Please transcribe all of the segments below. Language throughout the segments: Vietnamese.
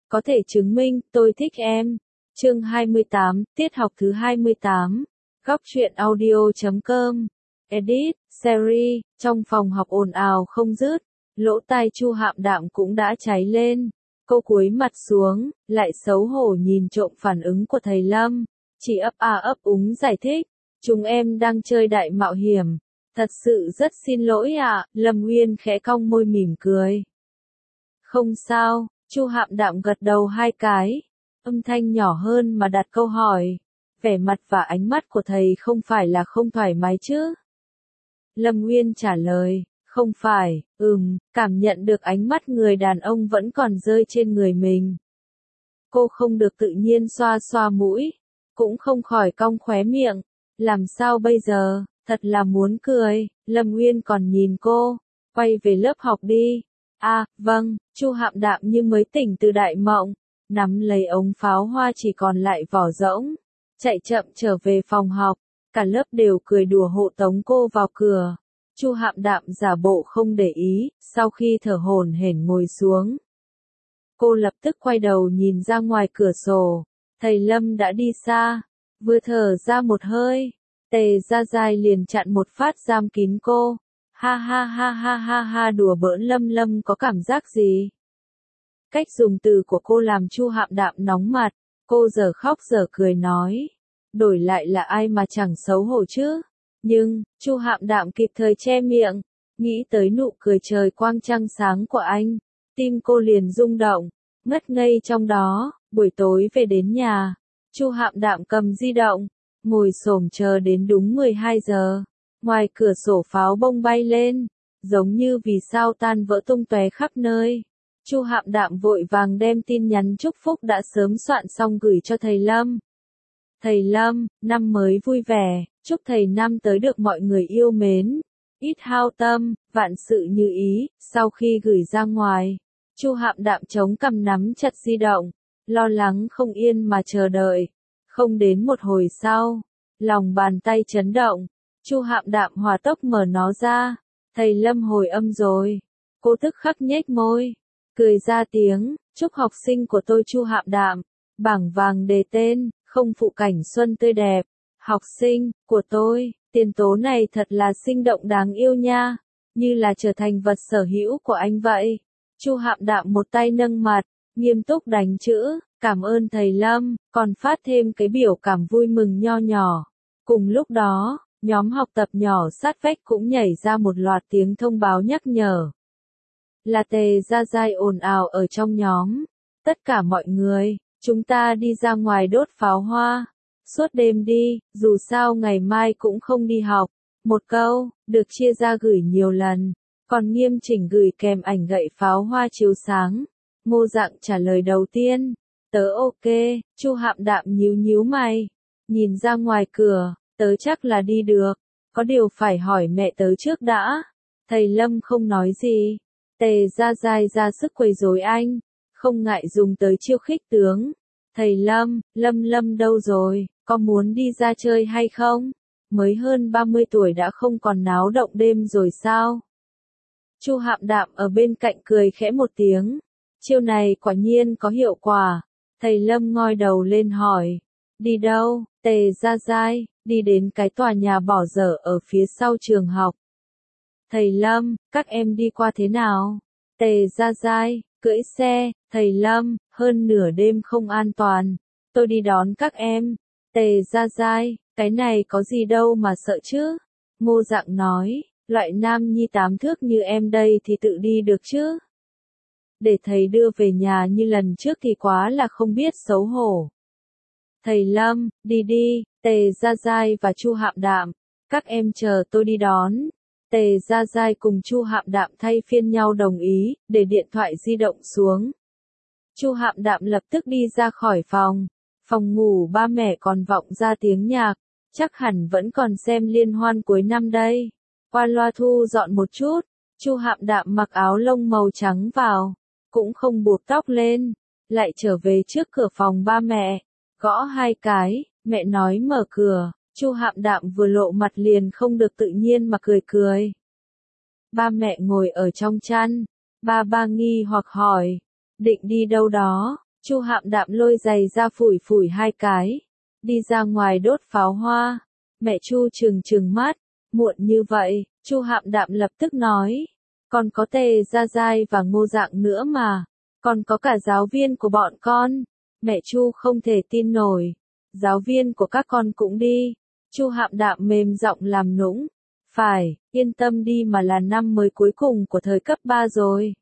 có thể chứng minh tôi thích em. Chương 28, tiết học thứ 28. Góc truyện audio.com. Edit, series, trong phòng học ồn ào không dứt, lỗ tai Chu Hạm Đạm cũng đã cháy lên. Cô cúi mặt xuống, lại xấu hổ nhìn trộm phản ứng của thầy Lâm, chỉ ấp úng giải thích, chúng em đang chơi đại mạo hiểm. Thật sự rất xin lỗi ạ. Lâm Uyên khẽ cong môi mỉm cười. Không sao, Chu Hạm Đạm gật đầu 2 cái, âm thanh nhỏ hơn mà đặt câu hỏi. Vẻ mặt và ánh mắt của thầy không phải là không thoải mái chứ? Lâm Uyên trả lời, không phải, cảm nhận được ánh mắt người đàn ông vẫn còn rơi trên người mình. Cô không được tự nhiên xoa xoa mũi, cũng không khỏi cong khóe miệng, làm sao bây giờ, thật là muốn cười. Lâm Uyên còn nhìn cô, quay về lớp học đi. Vâng. Chu Hạm Đạm như mới tỉnh từ đại mộng, nắm lấy ống pháo hoa chỉ còn lại vỏ rỗng, chạy chậm trở về phòng học, cả lớp đều cười đùa hộ tống cô vào cửa. Chu Hạm Đạm giả bộ không để ý, sau khi thở hổn hển ngồi xuống. Cô lập tức quay đầu nhìn ra ngoài cửa sổ, thầy Lâm đã đi xa, vừa thở ra một hơi, Tề Gia Giai liền chặn một phát giam kín cô. Ha, đùa bỡn Lâm có cảm giác gì? Cách dùng từ của cô làm Chu Hạm Đạm nóng mặt, cô giờ khóc giờ cười nói, đổi lại là ai mà chẳng xấu hổ chứ? Nhưng, Chu Hạm Đạm kịp thời che miệng, nghĩ tới nụ cười trời quang trăng sáng của anh, tim cô liền rung động, ngất ngây trong đó. Buổi tối về đến nhà, Chu Hạm Đạm cầm di động, ngồi xổm chờ đến đúng 12 giờ. Ngoài cửa sổ pháo bông bay lên, giống như vì sao tan vỡ tung tóe khắp nơi. Chu Hạm Đạm vội vàng đem tin nhắn chúc phúc đã sớm soạn xong gửi cho thầy Lâm. Thầy Lâm, năm mới vui vẻ, chúc thầy năm tới được mọi người yêu mến, ít hao tâm, vạn sự như ý. Sau khi gửi ra ngoài, Chu Hạm Đạm chống cằm nắm chặt di động, lo lắng không yên mà chờ đợi. Không đến một hồi sau, lòng bàn tay chấn động, Chu Hạm Đạm hòa tốc mở nó ra, thầy Lâm hồi âm rồi. Cô tức khắc nhếch môi, cười ra tiếng, chúc học sinh của tôi Chu Hạm Đạm, bảng vàng đề tên, không phụ cảnh xuân tươi đẹp. Học sinh của tôi, tiền tố này thật là sinh động đáng yêu nha, như là trở thành vật sở hữu của anh vậy. Chu Hạm Đạm một tay nâng mặt, nghiêm túc đánh chữ, cảm ơn thầy Lâm, còn phát thêm cái biểu cảm vui mừng nho nhỏ. Cùng lúc đó, nhóm học tập nhỏ sát vách cũng nhảy ra một loạt tiếng thông báo nhắc nhở. Là Tề Gia Giai ồn ào ở trong nhóm. Tất cả mọi người, chúng ta đi ra ngoài đốt pháo hoa. Suốt đêm đi, dù sao ngày mai cũng không đi học. Một câu, được chia ra gửi nhiều lần, còn nghiêm chỉnh gửi kèm ảnh gậy pháo hoa chiếu sáng. Ngô Dạng trả lời đầu tiên, tớ ok. Chu Hạm Đạm nhíu mày, nhìn ra ngoài cửa, tớ chắc là đi được, có điều phải hỏi mẹ tớ trước đã. Thầy Lâm không nói gì, Tề Gia Giai ra sức quấy rối anh, không ngại dùng tới chiêu khích tướng. Thầy Lâm, Lâm đâu rồi, có muốn đi ra chơi hay không? Mới hơn 30 tuổi đã không còn náo động đêm rồi sao? Chu Hạm Đạm ở bên cạnh cười khẽ một tiếng, chiêu này quả nhiên có hiệu quả. Thầy Lâm ngoi đầu lên hỏi, đi đâu? Tề Gia Giai, đi đến cái tòa nhà bỏ dở ở phía sau trường học. Thầy Lâm, các em đi qua thế nào? Tề Gia Giai, cưỡi xe. Thầy Lâm, hơn nửa đêm không an toàn, tôi đi đón các em. Tề Gia Giai, cái này có gì đâu mà sợ chứ? Ngô Dạng nói, loại nam nhi 8 thước như em đây thì tự đi được chứ? Để thầy đưa về nhà như lần trước thì quá là không biết xấu hổ. Thầy Lâm, đi, Tề Gia Giai và Chu Hạm Đạm, các em chờ tôi đi đón. Tề Gia Giai cùng Chu Hạm Đạm thay phiên nhau đồng ý, để điện thoại di động xuống. Chu Hạm Đạm lập tức đi ra khỏi phòng. Phòng ngủ ba mẹ còn vọng ra tiếng nhạc, chắc hẳn vẫn còn xem liên hoan cuối năm đây. Qua loa thu dọn một chút, Chu Hạm Đạm mặc áo lông màu trắng vào, cũng không buộc tóc lên, lại trở về trước cửa phòng ba mẹ, gõ 2 cái, mẹ nói mở cửa. Chu Hạm Đạm vừa lộ mặt liền không được tự nhiên mà cười. Ba mẹ ngồi ở trong chăn, ba nghi hoặc hỏi, định đi đâu đó? Chu Hạm Đạm lôi giày ra phủi phủi hai cái, đi ra ngoài đốt pháo hoa. Mẹ Chu trừng trừng mắt, muộn như vậy, Chu Hạm Đạm lập tức nói, còn có Tề Gia Giai và Ngô Dạng nữa mà, còn có cả giáo viên của bọn con. Mẹ Chu không thể tin nổi, giáo viên của các con cũng đi. Chu Hạm Đạm mềm giọng làm nũng, phải, yên tâm đi mà là năm mới cuối cùng của thời cấp 3 rồi.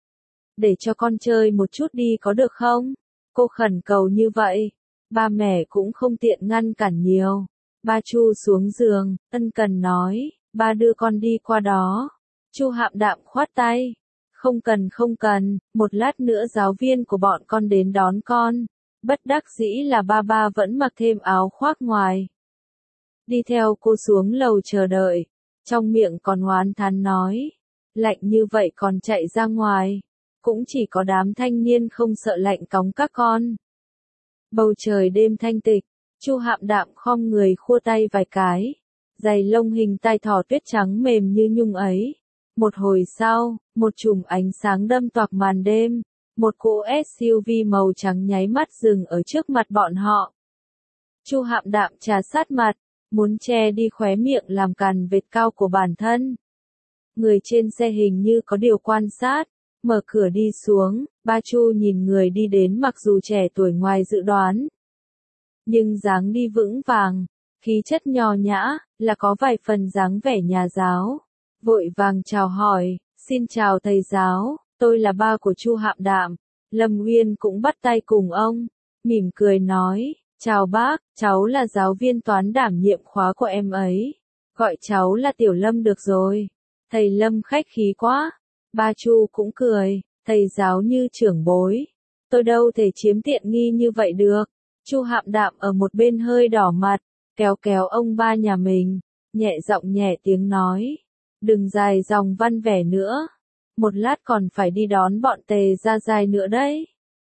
Để cho con chơi một chút đi có được không? Cô khẩn cầu như vậy, ba mẹ cũng không tiện ngăn cản nhiều. Ba Chu xuống giường, ân cần nói, ba đưa con đi qua đó. Chu Hạm Đạm khoát tay, không cần, một lát nữa giáo viên của bọn con đến đón con. Bất đắc dĩ là ba vẫn mặc thêm áo khoác ngoài. Đi theo cô xuống lầu chờ đợi, trong miệng còn oán thán nói, lạnh như vậy còn chạy ra ngoài, cũng chỉ có đám thanh niên không sợ lạnh cõng các con. Bầu trời đêm thanh tịch, Chu Hạm Đạm khom người khua tay vài cái, giày lông hình tai thỏ tuyết trắng mềm như nhung ấy. Một hồi sau, một chùm ánh sáng đâm toạc màn đêm, một cỗ SUV màu trắng nháy mắt dừng ở trước mặt bọn họ. Chu Hạm Đạm trà sát mặt, muốn che đi khóe miệng làm càn vệt cao của bản thân. Người trên xe hình như có điều quan sát, mở cửa đi xuống, ba Chu nhìn người đi đến mặc dù trẻ tuổi ngoài dự đoán. Nhưng dáng đi vững vàng, khí chất nho nhã, là có vài phần dáng vẻ nhà giáo. Vội vàng chào hỏi, xin chào thầy giáo, tôi là ba của Chu Hạm Đạm. Lâm Uyên cũng bắt tay cùng ông, mỉm cười nói, chào bác, cháu là giáo viên toán đảm nhiệm khóa của em ấy. Gọi cháu là Tiểu Lâm được rồi. Thầy Lâm khách khí quá. Ba Chu cũng cười, thầy giáo như trưởng bối. Tôi đâu thể chiếm tiện nghi như vậy được. Chu Hạm Đạm ở một bên hơi đỏ mặt, kéo kéo ông ba nhà mình, nhẹ giọng nhẹ tiếng nói. Đừng dài dòng văn vẻ nữa. Một lát còn phải đi đón bọn Tề Gia Giai nữa đấy.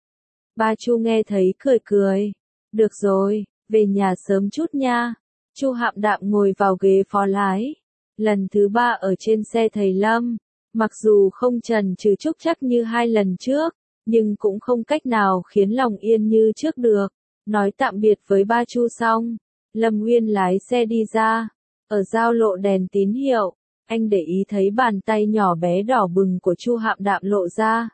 Ba Chu nghe thấy cười cười. Được rồi, về nhà sớm chút nha. Chu Hạm Đạm ngồi vào ghế phó lái. Lần thứ 3 ở trên xe thầy Lâm. Mặc dù không chần chừ chúc chắc như 2 lần trước, nhưng cũng không cách nào khiến lòng yên như trước được. Nói tạm biệt với ba Chu xong, Lâm Uyên lái xe đi ra. Ở giao lộ đèn tín hiệu, anh để ý thấy bàn tay nhỏ bé đỏ bừng của Chu Hạm Đạm lộ ra.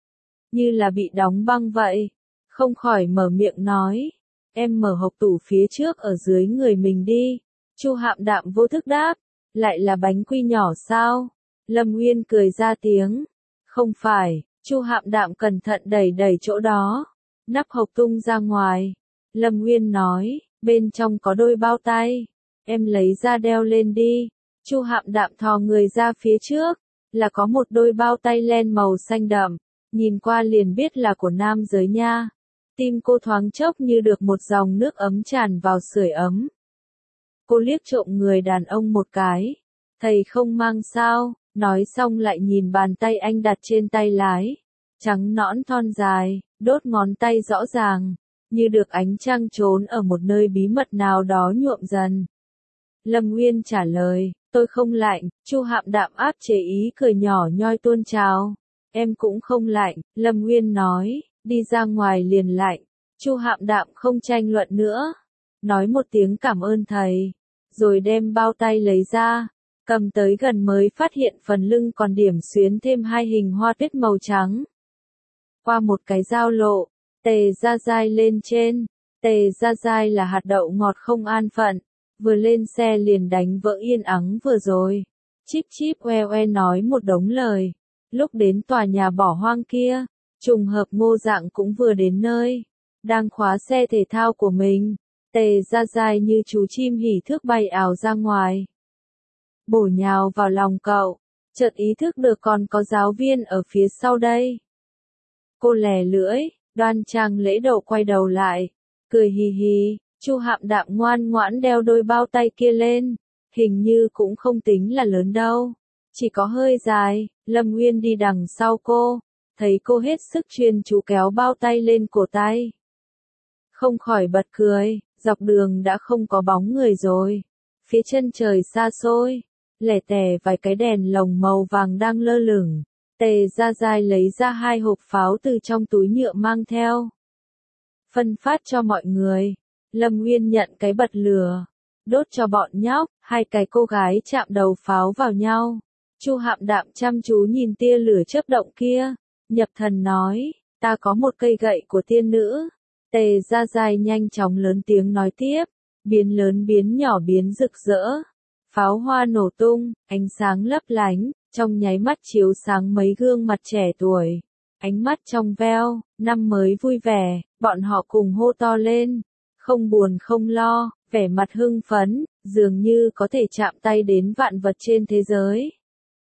Như là bị đóng băng vậy. Không khỏi mở miệng nói. Em mở hộc tủ phía trước ở dưới người mình đi. Chu Hạm Đạm vô thức đáp. Lại là bánh quy nhỏ sao? Lâm Uyên cười ra tiếng. Không phải, Chu Hạm Đạm cẩn thận đẩy đẩy chỗ đó. Nắp hộc tung ra ngoài. Lâm Uyên nói, bên trong có đôi bao tay. Em lấy ra đeo lên đi. Chu Hạm Đạm thò người ra phía trước. Là có một đôi bao tay len màu xanh đậm. Nhìn qua liền biết là của nam giới nha. Tim cô thoáng chốc như được một dòng nước ấm tràn vào sưởi ấm. Cô liếc trộm người đàn ông một cái. Thầy không mang sao, nói xong lại nhìn bàn tay anh đặt trên tay lái. Trắng nõn thon dài, đốt ngón tay rõ ràng, như được ánh trăng trốn ở một nơi bí mật nào đó nhuộm dần. Lâm Uyên trả lời, tôi không lạnh. Chu Hạm Đạm áp chế ý cười nhỏ nhoi tuôn trào. Em cũng không lạnh, Lâm Uyên nói, đi ra ngoài liền lạnh. Chu Hạm Đạm không tranh luận nữa, nói một tiếng cảm ơn thầy, rồi đem bao tay lấy ra, cầm tới gần mới phát hiện phần lưng còn điểm xuyến thêm 2 hình hoa tuyết màu trắng. Qua một cái giao lộ, Tề Gia Giai lên trên. Tề Gia Giai là hạt đậu ngọt không an phận, vừa lên xe liền đánh vỡ yên ắng vừa rồi. Chíp chíp oe oe nói một đống lời. Lúc đến tòa nhà bỏ hoang kia, trùng hợp Ngô Dạng cũng vừa đến nơi, đang khóa xe thể thao của mình. Tề Gia Giai như chú chim hỉ thước bay ảo ra ngoài, bổ nhào vào lòng cậu, chợt ý thức được còn có giáo viên ở phía sau đây. Cô lè lưỡi, đoan trang lễ độ quay đầu lại, cười hì hì. Chu Hạm Đạm ngoan ngoãn đeo đôi bao tay kia lên, hình như cũng không tính là lớn đâu, chỉ có hơi dài. Lâm Uyên đi đằng sau cô, thấy cô hết sức chuyên chú kéo bao tay lên cổ tay, không khỏi bật cười. Dọc đường đã không có bóng người rồi, phía chân trời xa xôi, lẻ tẻ vài cái đèn lồng màu vàng đang lơ lửng. Tề Gia Giai lấy ra 2 hộp pháo từ trong túi nhựa mang theo, phân phát cho mọi người. Lâm Nguyên nhận cái bật lửa, đốt cho bọn nhóc, hai cái cô gái chạm đầu pháo vào nhau. Chu Hạm Đạm chăm chú nhìn tia lửa chớp động kia, nhập thần nói, ta có một cây gậy của tiên nữ. Tề Gia Giai nhanh chóng lớn tiếng nói tiếp, biến lớn biến nhỏ biến rực rỡ. Pháo hoa nổ tung, ánh sáng lấp lánh, trong nháy mắt chiếu sáng mấy gương mặt trẻ tuổi. Ánh mắt trong veo, năm mới vui vẻ, bọn họ cùng hô to lên. Không buồn không lo, vẻ mặt hưng phấn, dường như có thể chạm tay đến vạn vật trên thế giới.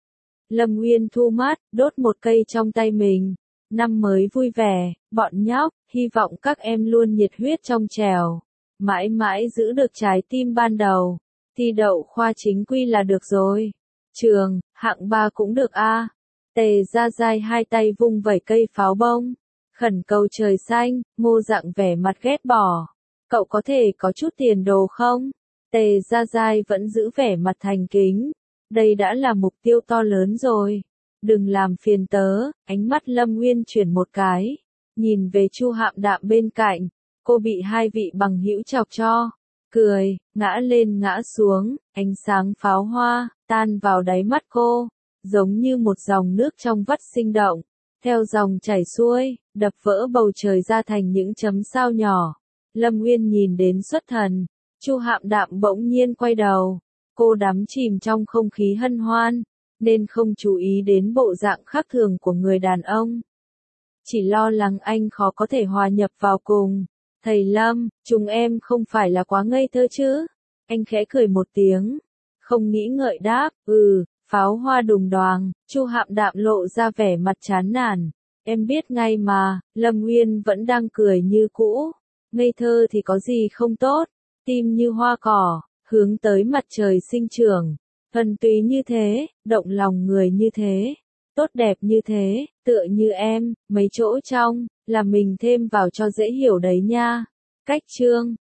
Lâm Nguyên thu mắt, đốt một cây trong tay mình. Năm mới vui vẻ, bọn nhóc, hy vọng các em luôn nhiệt huyết trong trẻo. Mãi mãi giữ được trái tim ban đầu. Thi đậu khoa chính quy là được rồi. Trường, hạng 3 cũng được a. Tề Gia Giai hai tay vung vẩy cây pháo bông. Khẩn cầu trời xanh, Ngô Dạng vẻ mặt ghét bỏ. Cậu có thể có chút tiền đồ không? Tề Gia Giai vẫn giữ vẻ mặt thành kính. Đây đã là mục tiêu to lớn rồi. Đừng làm phiền tớ, ánh mắt Lâm Nguyên chuyển một cái. Nhìn về Chu Hạm Đạm bên cạnh. Cô bị hai vị bằng hữu chọc cho. Cười, ngã lên ngã xuống, ánh sáng pháo hoa, tan vào đáy mắt cô. Giống như một dòng nước trong vắt sinh động. Theo dòng chảy xuôi, đập vỡ bầu trời ra thành những chấm sao nhỏ. Lâm Nguyên nhìn đến xuất thần. Chu Hạm Đạm bỗng nhiên quay đầu. Cô đắm chìm trong không khí hân hoan, nên không chú ý đến bộ dạng khác thường của người đàn ông. Chỉ lo lắng anh khó có thể hòa nhập vào cùng. Thầy Lâm, chúng em không phải là quá ngây thơ chứ? Anh khẽ cười một tiếng. Không nghĩ ngợi đáp, pháo hoa đùng đoàng. Chu Hạm Đạm lộ ra vẻ mặt chán nản. Em biết ngay mà, Lâm Nguyên vẫn đang cười như cũ. Ngây thơ thì có gì không tốt, tim như hoa cỏ, hướng tới mặt trời sinh trưởng. Thuần túy như thế, động lòng người như thế, tốt đẹp như thế, tựa như em, mấy chỗ trong, là mình thêm vào cho dễ hiểu đấy nha. Cách chương